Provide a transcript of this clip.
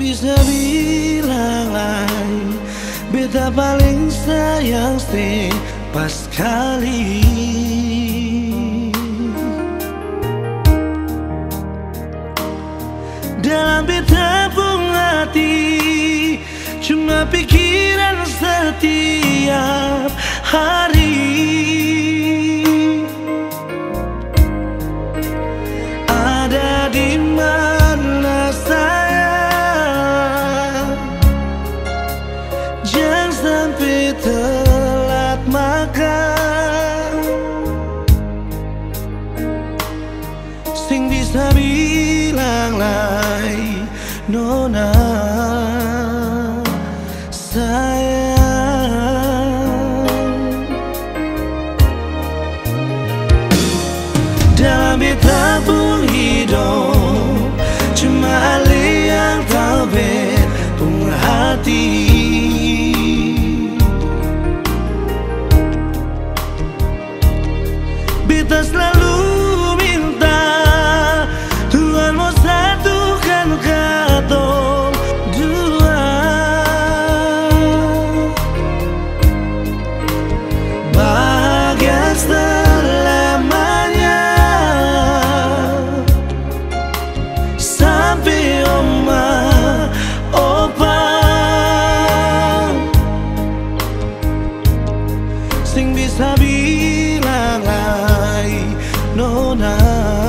bisa bilang lain, beta paling sayang pas kali. Dalam beta pun hati cuma pikiran setiap hari. Ada di mana sayang, jangan sampai telat makan. Sing bisa bilang lain nona sayang. Dalam beta pun hidup cuma Ali yang tahu betung hati. Beta selalu minta Tuhan mau satukan katong dua, bahagia selamanya sampai oma opa. Sing bisa bilang lain nona